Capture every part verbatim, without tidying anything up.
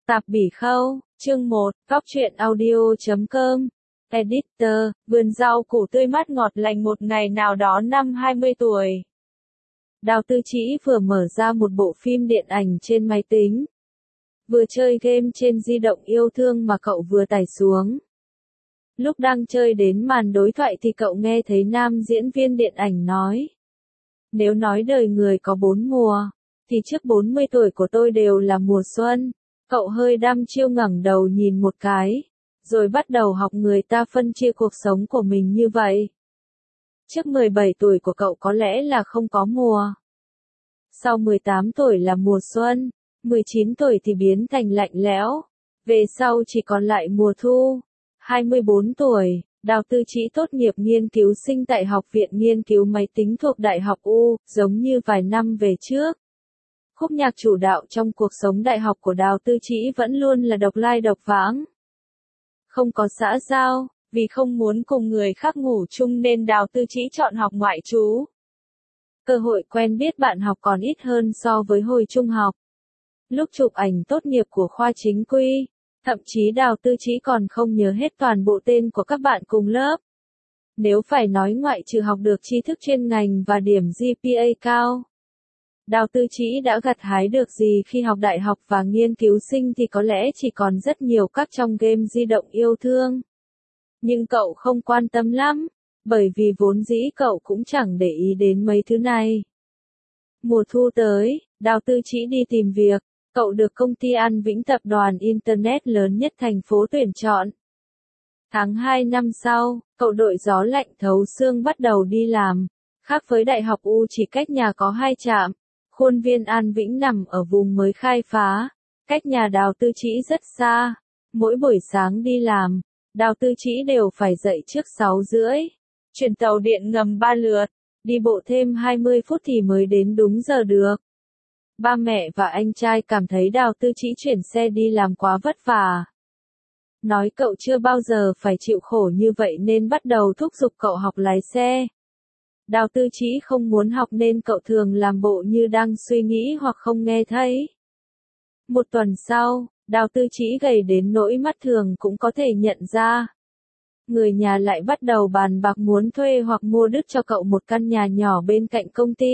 Tạp Bỉ Khâu, chương một, góc truyện audio chấm com. Editor, vườn rau củ tươi mát ngọt lành một ngày nào đó năm hai mươi tuổi. Đào Tư Trĩ vừa mở ra một bộ phim điện ảnh trên máy tính. Vừa chơi game trên di động yêu thương mà cậu vừa tải xuống. Lúc đang chơi đến màn đối thoại thì cậu nghe thấy nam diễn viên điện ảnh nói. Nếu nói đời người có bốn mùa, thì trước bốn mươi tuổi của tôi đều là mùa xuân. Cậu hơi đăm chiêu ngẩng đầu nhìn một cái, rồi bắt đầu học người ta phân chia cuộc sống của mình như vậy. Trước mười bảy tuổi của cậu có lẽ là không có mùa. Sau mười tám tuổi là mùa xuân, mười chín tuổi thì biến thành lạnh lẽo, về sau chỉ còn lại mùa thu. hai mươi bốn tuổi, Đào Tư Trĩ tốt nghiệp nghiên cứu sinh tại Học viện Nghiên cứu Máy tính thuộc Đại học U, giống như vài năm về trước. Khúc nhạc chủ đạo trong cuộc sống đại học của Đào Tư Trĩ vẫn luôn là độc lai độc vãng. Không có xã giao, vì không muốn cùng người khác ngủ chung nên Đào Tư Trĩ chọn học ngoại trú. Cơ hội quen biết bạn học còn ít hơn so với hồi trung học. Lúc chụp ảnh tốt nghiệp của khoa chính quy, thậm chí Đào Tư Trĩ còn không nhớ hết toàn bộ tên của các bạn cùng lớp. Nếu phải nói ngoại trừ học được tri thức chuyên ngành và điểm giê pê a cao, Đào Tư Trĩ đã gặt hái được gì khi học đại học và nghiên cứu sinh thì có lẽ chỉ còn rất nhiều các trong game di động yêu thương. Nhưng cậu không quan tâm lắm, bởi vì vốn dĩ cậu cũng chẳng để ý đến mấy thứ này. Mùa thu tới, Đào Tư Trĩ đi tìm việc, cậu được công ty An Vĩnh tập đoàn Internet lớn nhất thành phố tuyển chọn. Tháng hai năm sau, cậu đội gió lạnh thấu xương bắt đầu đi làm. Khác với Đại học U chỉ cách nhà có hai trạm. Khuôn viên An Vĩnh nằm ở vùng mới khai phá, cách nhà Đào Tư Trĩ rất xa. Mỗi buổi sáng đi làm, Đào Tư Trĩ đều phải dậy trước sáu rưỡi, chuyển tàu điện ngầm ba lượt, đi bộ thêm hai mươi phút thì mới đến đúng giờ được. Ba mẹ và anh trai cảm thấy Đào Tư Trĩ chuyển xe đi làm quá vất vả. Nói cậu chưa bao giờ phải chịu khổ như vậy nên bắt đầu thúc giục cậu học lái xe. Đào Tư Trĩ không muốn học nên cậu thường làm bộ như đang suy nghĩ hoặc không nghe thấy. Một tuần sau, Đào Tư Trĩ gầy đến nỗi mắt thường cũng có thể nhận ra. Người nhà lại bắt đầu bàn bạc muốn thuê hoặc mua đứt cho cậu một căn nhà nhỏ bên cạnh công ty.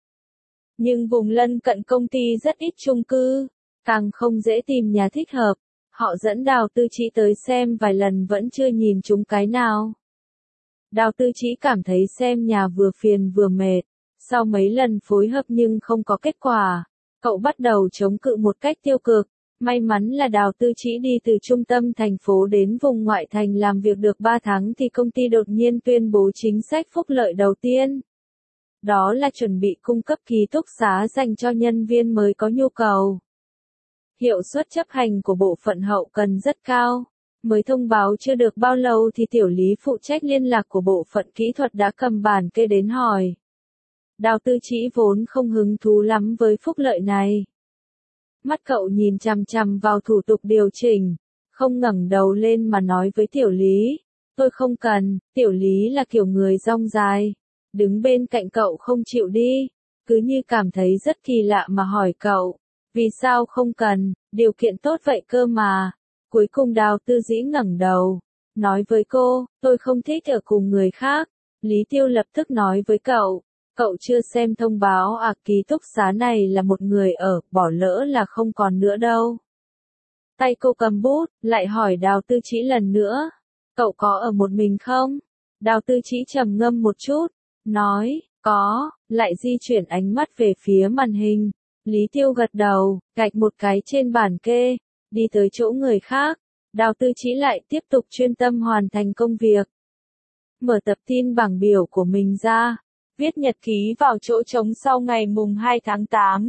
Nhưng vùng lân cận công ty rất ít chung cư, càng không dễ tìm nhà thích hợp. Họ dẫn Đào Tư Trĩ tới xem vài lần vẫn chưa nhìn trúng cái nào. Đào Tư Trĩ cảm thấy xem nhà vừa phiền vừa mệt, sau mấy lần phối hợp nhưng không có kết quả, cậu bắt đầu chống cự một cách tiêu cực. May mắn là Đào Tư Trĩ đi từ trung tâm thành phố đến vùng ngoại thành làm việc được ba tháng thì công ty đột nhiên tuyên bố chính sách phúc lợi đầu tiên. Đó là chuẩn bị cung cấp ký túc xá dành cho nhân viên mới có nhu cầu. Hiệu suất chấp hành của bộ phận hậu cần rất cao. Mới thông báo chưa được bao lâu thì tiểu lý phụ trách liên lạc của bộ phận kỹ thuật đã cầm bản kê đến hỏi. Đào Tư Trĩ vốn không hứng thú lắm với phúc lợi này. Mắt cậu nhìn chằm chằm vào thủ tục điều chỉnh, không ngẩng đầu lên mà nói với tiểu lý. Tôi không cần. Tiểu lý là kiểu người dong dài, đứng bên cạnh cậu không chịu đi, cứ như cảm thấy rất kỳ lạ mà hỏi cậu. Vì sao không cần, điều kiện tốt vậy cơ mà. Cuối cùng Đào Tư Trĩ ngẩng đầu, nói với cô, tôi không thích ở cùng người khác. Lý Tiêu lập tức nói với cậu, cậu chưa xem thông báo à, ký túc xá này là một người ở, bỏ lỡ là không còn nữa đâu. Tay cô cầm bút, lại hỏi Đào Tư Trĩ lần nữa, cậu có ở một mình không? Đào Tư Trĩ trầm ngâm một chút, nói, có, lại di chuyển ánh mắt về phía màn hình. Lý Tiêu gật đầu, gạch một cái trên bản kê. Đi tới chỗ người khác, Đào Tư Trĩ lại tiếp tục chuyên tâm hoàn thành công việc. Mở tập tin bảng biểu của mình ra, viết nhật ký vào chỗ trống sau ngày mùng hai tháng tám.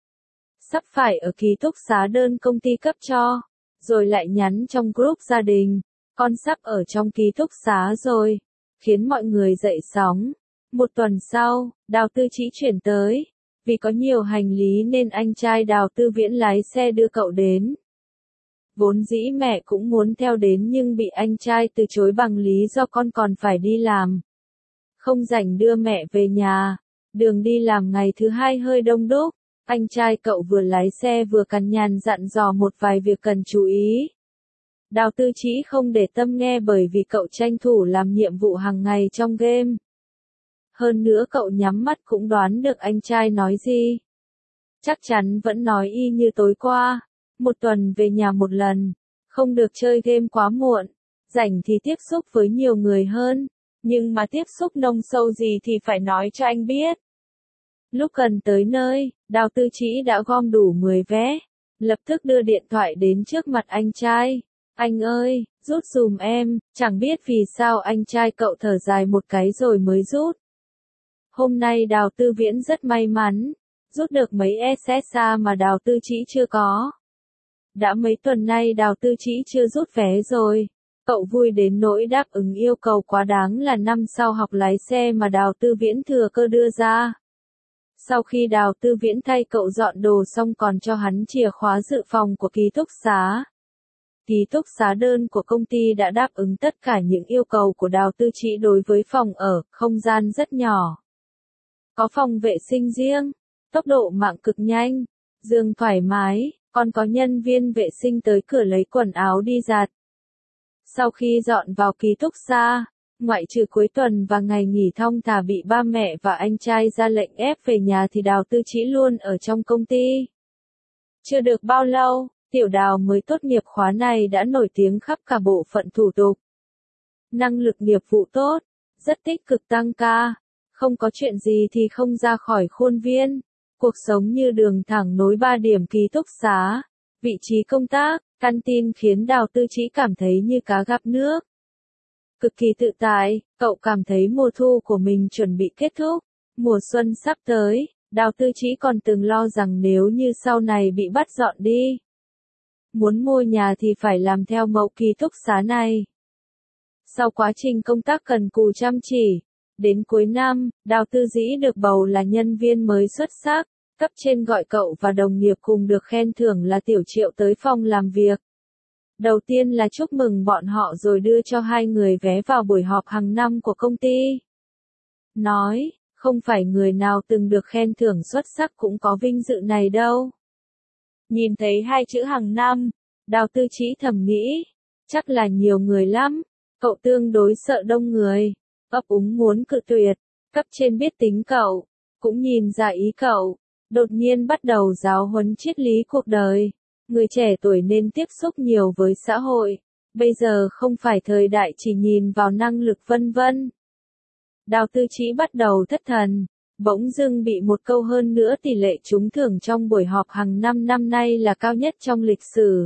Sắp phải ở ký túc xá đơn công ty cấp cho, rồi lại nhắn trong group gia đình, con sắp ở trong ký túc xá rồi, khiến mọi người dậy sóng. Một tuần sau, Đào Tư Trĩ chuyển tới, vì có nhiều hành lý nên anh trai Đào Tư Viễn lái xe đưa cậu đến. Vốn dĩ mẹ cũng muốn theo đến nhưng bị anh trai từ chối bằng lý do con còn phải đi làm. Không rảnh đưa mẹ về nhà, đường đi làm ngày thứ hai hơi đông đúc, Anh trai cậu vừa lái xe vừa cằn nhằn dặn dò một vài việc cần chú ý. Đào Tư Chí không để tâm nghe bởi vì cậu tranh thủ làm nhiệm vụ hàng ngày trong game. Hơn nữa cậu nhắm mắt cũng đoán được anh trai nói gì. Chắc chắn vẫn nói y như tối qua, một tuần về nhà một lần, không được chơi game quá muộn, rảnh thì tiếp xúc với nhiều người hơn, nhưng mà tiếp xúc nông sâu gì thì phải nói cho anh biết. Lúc gần tới nơi, Đào Tư Chí đã gom đủ mười vé, lập tức đưa điện thoại đến trước mặt anh trai. Anh ơi, rút giùm em, chẳng biết vì sao anh trai cậu thở dài một cái rồi mới rút. Hôm nay Đào Tư Viễn rất may mắn, rút được mấy ét ét a mà Đào Tư Chí chưa có. Đã mấy tuần nay Đào Tư Chí chưa rút vé rồi. Cậu vui đến nỗi đáp ứng yêu cầu quá đáng là năm sau học lái xe mà Đào Tư Viễn thừa cơ đưa ra. Sau khi Đào Tư Viễn thay cậu dọn đồ xong còn cho hắn chìa khóa dự phòng của ký túc xá. Ký túc xá đơn của công ty đã đáp ứng tất cả những yêu cầu của Đào Tư Chí đối với phòng ở, không gian rất nhỏ. Có phòng vệ sinh riêng, tốc độ mạng cực nhanh, giường thoải mái, còn có nhân viên vệ sinh tới cửa lấy quần áo đi giặt. Sau khi dọn vào ký túc xá, ngoại trừ cuối tuần và ngày nghỉ thong thả bị ba mẹ và anh trai ra lệnh ép về nhà thì Đào Tư Chí luôn ở trong công ty. Chưa được bao lâu, Tiểu Đào mới tốt nghiệp khóa này đã nổi tiếng khắp cả bộ phận thủ tục. Năng lực nghiệp vụ tốt, rất tích cực tăng ca, không có chuyện gì thì không ra khỏi khuôn viên. Cuộc sống như đường thẳng nối ba điểm ký túc xá, vị trí công tác, canteen khiến Đào Tư Chí cảm thấy như cá gặp nước. Cực kỳ tự tại, cậu cảm thấy mùa thu của mình chuẩn bị kết thúc, mùa xuân sắp tới, Đào Tư Chí còn từng lo rằng nếu như sau này bị bắt dọn đi. Muốn mua nhà thì phải làm theo mẫu ký túc xá này. Sau quá trình công tác cần cù chăm chỉ, đến cuối năm, Đào Tư Chí được bầu là nhân viên mới xuất sắc, cấp trên gọi cậu và đồng nghiệp cùng được khen thưởng là Tiểu Triệu tới phòng làm việc. Đầu tiên là chúc mừng bọn họ rồi đưa cho hai người vé vào buổi họp hàng năm của công ty. Nói, không phải người nào từng được khen thưởng xuất sắc cũng có vinh dự này đâu. Nhìn thấy hai chữ hàng năm, Đào Tư Chí thầm nghĩ, chắc là nhiều người lắm, cậu tương đối sợ đông người, ấp úng muốn cự tuyệt, cấp trên biết tính cậu, cũng nhìn ra ý cậu, đột nhiên bắt đầu giáo huấn triết lý cuộc đời. Người trẻ tuổi nên tiếp xúc nhiều với xã hội, bây giờ không phải thời đại chỉ nhìn vào năng lực vân vân. Đào Tư Chí bắt đầu thất thần, bỗng dưng bị một câu hơn nữa tỷ lệ trúng thưởng trong buổi họp hàng năm năm nay là cao nhất trong lịch sử.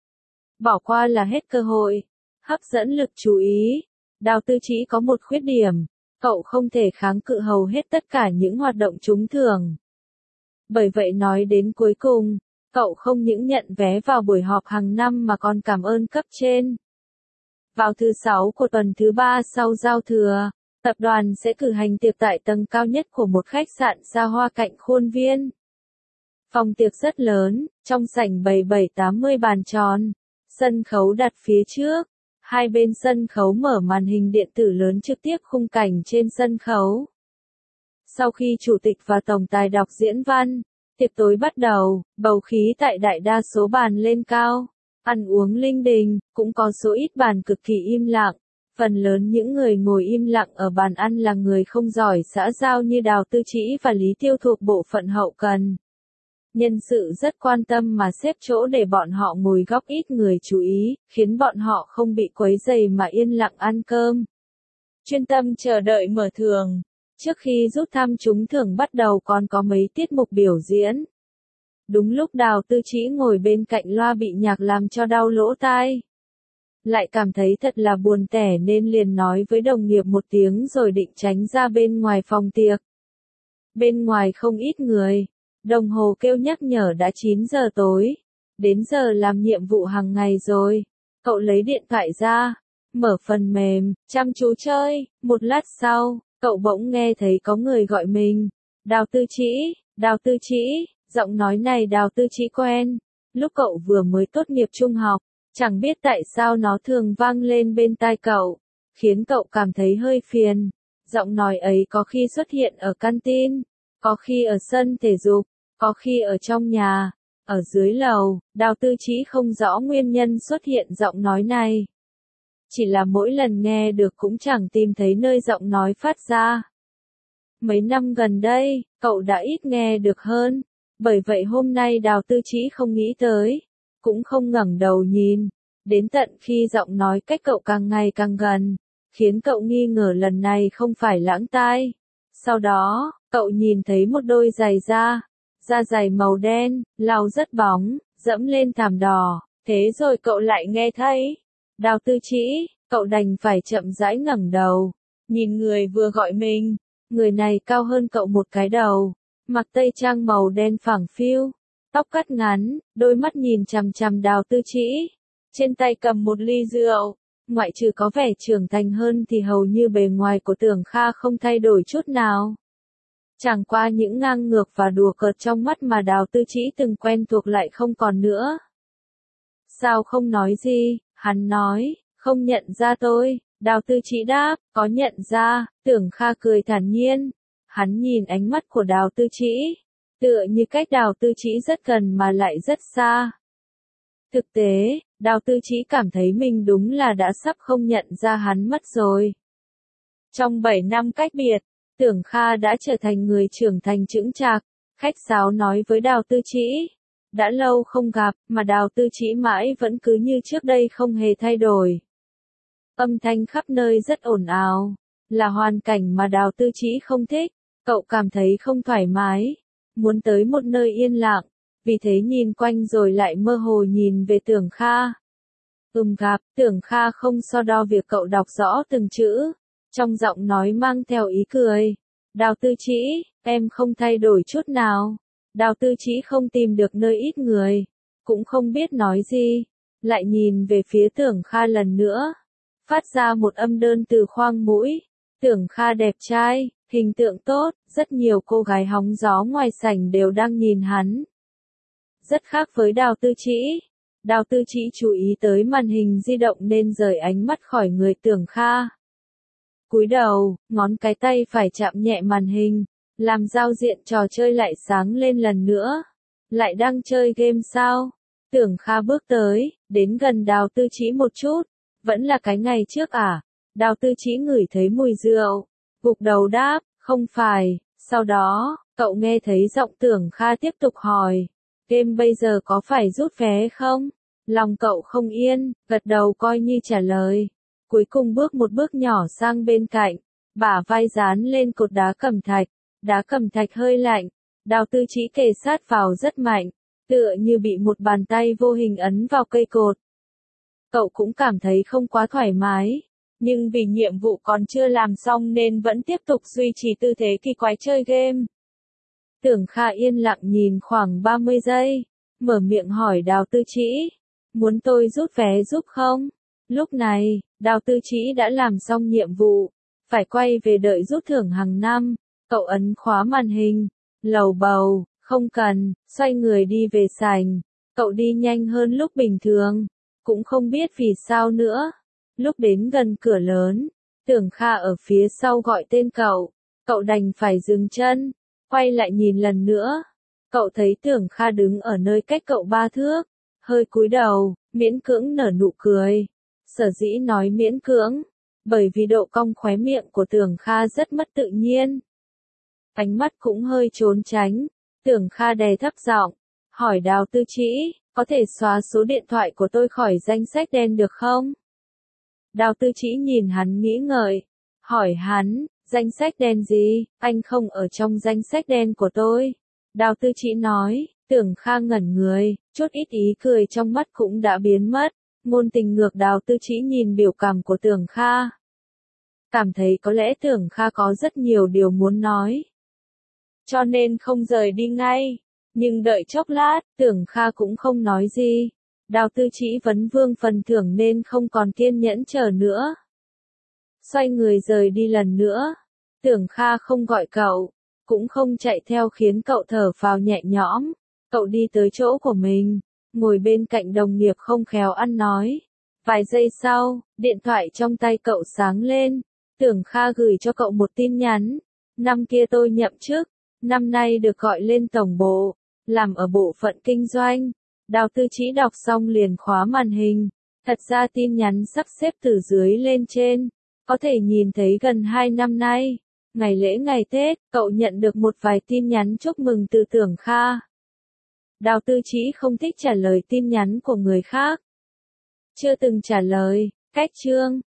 Bỏ qua là hết cơ hội, hấp dẫn lực chú ý. Đào Tư Chí có một khuyết điểm, cậu không thể kháng cự hầu hết tất cả những hoạt động trúng thưởng. Bởi vậy nói đến cuối cùng, cậu không những nhận vé vào buổi họp hàng năm mà còn cảm ơn cấp trên. Vào thứ sáu của tuần thứ ba sau giao thừa, tập đoàn sẽ cử hành tiệc tại tầng cao nhất của một khách sạn xa hoa cạnh khuôn viên. Phòng tiệc rất lớn, trong sảnh bày bảy tám mươi bàn tròn, sân khấu đặt phía trước, hai bên sân khấu mở màn hình điện tử lớn trực tiếp khung cảnh trên sân khấu. Sau khi chủ tịch và tổng tài đọc diễn văn, tiệc tối bắt đầu, bầu khí tại đại đa số bàn lên cao, ăn uống linh đình, cũng có số ít bàn cực kỳ im lặng. Phần lớn những người ngồi im lặng ở bàn ăn là người không giỏi xã giao như Đào Tư Chí và Lý Tiêu thuộc bộ phận hậu cần. Nhân sự rất quan tâm mà xếp chỗ để bọn họ ngồi góc ít người chú ý, khiến bọn họ không bị quấy rầy mà yên lặng ăn cơm. Chuyên tâm chờ đợi mở thưởng. Trước khi rút thăm trúng thưởng bắt đầu còn có mấy tiết mục biểu diễn. Đúng lúc Đào Tư Chí ngồi bên cạnh loa bị nhạc làm cho đau lỗ tai. Lại cảm thấy thật là buồn tẻ nên liền nói với đồng nghiệp một tiếng rồi định tránh ra bên ngoài phòng tiệc. Bên ngoài không ít người, đồng hồ kêu nhắc nhở đã chín giờ tối, đến giờ làm nhiệm vụ hàng ngày rồi. Cậu lấy điện thoại ra, mở phần mềm, chăm chú chơi, một lát sau, cậu bỗng nghe thấy có người gọi mình. Đào Tư Chí, Đào Tư Chí, giọng nói này Đào Tư Chí quen, lúc cậu vừa mới tốt nghiệp trung học. Chẳng biết tại sao nó thường vang lên bên tai cậu, khiến cậu cảm thấy hơi phiền. Giọng nói ấy có khi xuất hiện ở canteen, có khi ở sân thể dục, Có khi ở trong nhà, ở dưới lầu, Đào Tư Chí không rõ nguyên nhân xuất hiện giọng nói này. Chỉ là mỗi lần nghe được cũng chẳng tìm thấy nơi giọng nói phát ra. Mấy năm gần đây, cậu đã ít nghe được hơn, bởi vậy hôm nay Đào Tư Chí không nghĩ tới, cũng không ngẩng đầu nhìn, đến tận khi giọng nói cách cậu càng ngày càng gần, khiến cậu nghi ngờ lần này không phải lãng tai. Sau đó, cậu nhìn thấy một đôi giày da, da giày màu đen, lau rất bóng, dẫm lên thảm đỏ, thế rồi cậu lại nghe thấy. Đào Tư Chí, cậu đành phải chậm rãi ngẩng đầu, nhìn người vừa gọi mình, người này cao hơn cậu một cái đầu, mặc tây trang màu đen phẳng phiu, tóc cắt ngắn, đôi mắt nhìn chằm chằm Đào Tư Chí, trên tay cầm một ly rượu, ngoại trừ có vẻ trưởng thành hơn thì hầu như bề ngoài của Tưởng Kha không thay đổi chút nào. Chẳng qua những ngang ngược và đùa cợt trong mắt mà Đào Tư Chí từng quen thuộc lại không còn nữa. Sao không nói gì, hắn nói, không nhận ra tôi, Đào Tư Chí đáp, có nhận ra, Tưởng Kha cười thản nhiên. Hắn nhìn ánh mắt của Đào Tư Chí, tựa như cách Đào Tư Chí rất gần mà lại rất xa. Thực tế, Đào Tư Chí cảm thấy mình đúng là đã sắp không nhận ra hắn mất rồi. Trong bảy năm cách biệt, Tưởng Kha đã trở thành người trưởng thành chững chạc, khách sáo nói với Đào Tư Chí. Đã lâu không gặp, mà Đào Tư Chí mãi vẫn cứ như trước đây không hề thay đổi. Âm thanh khắp nơi rất ồn ào, là hoàn cảnh mà Đào Tư Chí không thích, cậu cảm thấy không thoải mái, muốn tới một nơi yên lặng, vì thế nhìn quanh rồi lại mơ hồ nhìn về Tưởng Kha. Ừm gặp, Tưởng Kha không so đo việc cậu đọc rõ từng chữ, trong giọng nói mang theo ý cười. Đào Tư Chí, em không thay đổi chút nào. Đào Tư Chí không tìm được nơi ít người, cũng không biết nói gì, lại nhìn về phía Tưởng Kha lần nữa, phát ra một âm đơn từ khoang mũi. Tưởng Kha đẹp trai, hình tượng tốt, rất nhiều cô gái hóng gió ngoài sảnh đều đang nhìn hắn. Rất khác với Đào Tư Chí. Đào Tư Chí chú ý tới màn hình di động nên rời ánh mắt khỏi người Tưởng Kha. Cúi đầu, ngón cái tay phải chạm nhẹ màn hình, làm giao diện trò chơi lại sáng lên lần nữa. Lại đang chơi game sao? Tưởng Kha bước tới, đến gần Đào Tư Chí một chút. Vẫn là cái ngày trước à? Đào Tư Chí ngửi thấy mùi rượu, gục đầu đáp, không phải. Sau đó, cậu nghe thấy giọng Tưởng Kha tiếp tục hỏi, game bây giờ có phải rút vé không? Lòng cậu không yên, gật đầu coi như trả lời. Cuối cùng bước một bước nhỏ sang bên cạnh, bả vai dán lên cột đá cẩm thạch, đá cẩm thạch hơi lạnh, Đào Tư Chí kề sát vào rất mạnh, tựa như bị một bàn tay vô hình ấn vào cây cột. Cậu cũng cảm thấy không quá thoải mái, nhưng vì nhiệm vụ còn chưa làm xong nên vẫn tiếp tục duy trì tư thế kỳ quái chơi game. Tưởng Kha yên lặng nhìn khoảng ba mươi giây, mở miệng hỏi Đào Tư Chí, muốn tôi rút vé giúp không? Lúc này, Đào Tư Chí đã làm xong nhiệm vụ, phải quay về đợi rút thưởng hàng năm. Cậu ấn khóa màn hình, lầu bầu, không cần, xoay người đi về sảnh. Cậu đi nhanh hơn lúc bình thường, cũng không biết vì sao nữa. Lúc đến gần cửa lớn, Tưởng Kha ở phía sau gọi tên cậu, cậu đành phải dừng chân, quay lại nhìn lần nữa. Cậu thấy Tưởng Kha đứng ở nơi cách cậu ba thước, hơi cúi đầu, miễn cưỡng nở nụ cười. Sở dĩ nói miễn cưỡng, bởi vì độ cong khóe miệng của Tưởng Kha rất mất tự nhiên. Ánh mắt cũng hơi trốn tránh, Tưởng Kha đè thấp giọng, hỏi Đào Tư Chí, có thể xóa số điện thoại của tôi khỏi danh sách đen được không? Đào Tư Chí nhìn hắn nghĩ ngợi, hỏi hắn, danh sách đen gì, anh không ở trong danh sách đen của tôi. Đào Tư Chí nói, Tưởng Kha ngẩn người, chút ít ý cười trong mắt cũng đã biến mất. Ngôn tình ngược Đào Tư Chí nhìn biểu cảm của Tưởng Kha. Cảm thấy có lẽ Tưởng Kha có rất nhiều điều muốn nói. Cho nên không rời đi ngay. Nhưng đợi chốc lát, Tưởng Kha cũng không nói gì. Đào Tư Chí vấn vương phần thưởng nên không còn kiên nhẫn chờ nữa. Xoay người rời đi lần nữa. Tưởng Kha không gọi cậu, cũng không chạy theo khiến cậu thở phào nhẹ nhõm. Cậu đi tới chỗ của mình, ngồi bên cạnh đồng nghiệp không khéo ăn nói. Vài giây sau, điện thoại trong tay cậu sáng lên. Tưởng Kha gửi cho cậu một tin nhắn. Năm kia tôi nhậm chức, năm nay được gọi lên tổng bộ. làm ở bộ phận kinh doanh. Đào Tư Chí đọc xong liền khóa màn hình. Thật ra tin nhắn sắp xếp từ dưới lên trên. Có thể nhìn thấy gần hai năm nay. Ngày lễ ngày Tết, cậu nhận được một vài tin nhắn chúc mừng từ Tưởng Kha. Đào Tư Chí không thích trả lời tin nhắn của người khác. Chưa từng trả lời, cách chương.